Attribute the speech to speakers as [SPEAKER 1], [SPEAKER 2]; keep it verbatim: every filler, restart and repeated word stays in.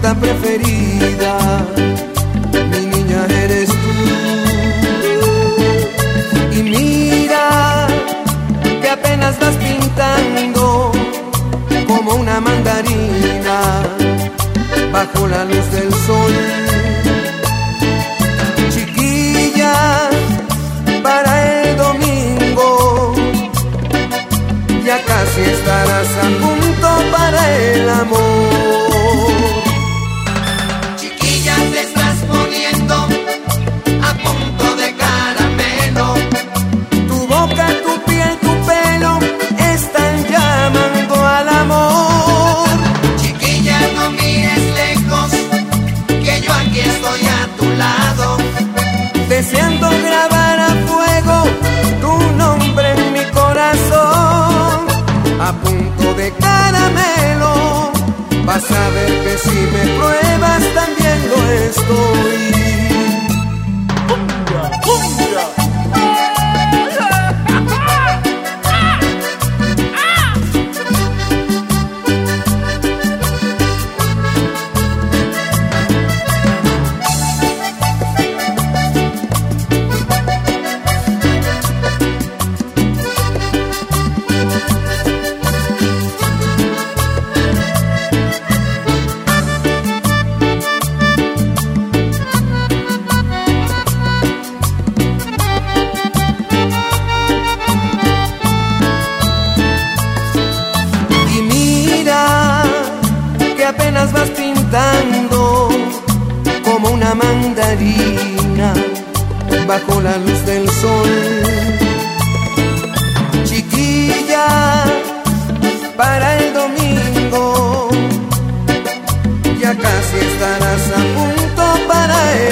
[SPEAKER 1] fruta preferida, mi niña eres tú. Y mira que apenas vas pintando como una mandarina bajo la luz del sol. Chiquilla, para el domingo ya casi estarás a punto para el amor.
[SPEAKER 2] Chiquilla, te estás poniendo a punto de caramelo.
[SPEAKER 1] Tu boca, tu piel, tu pelo están llamando al amor.
[SPEAKER 2] Chiquilla, no mires lejos, que yo aquí estoy a tu lado,
[SPEAKER 1] deseando grabar a fuego tu nombre en mi corazón. A punto de caramelo, vas a ver que si me pruebas también lo estoy.
[SPEAKER 3] ¡Cumbia, cumbia!
[SPEAKER 1] Apenas vas pintando como una mandarina bajo la luz del sol. Chiquilla, para el domingo ya casi estarás a punto para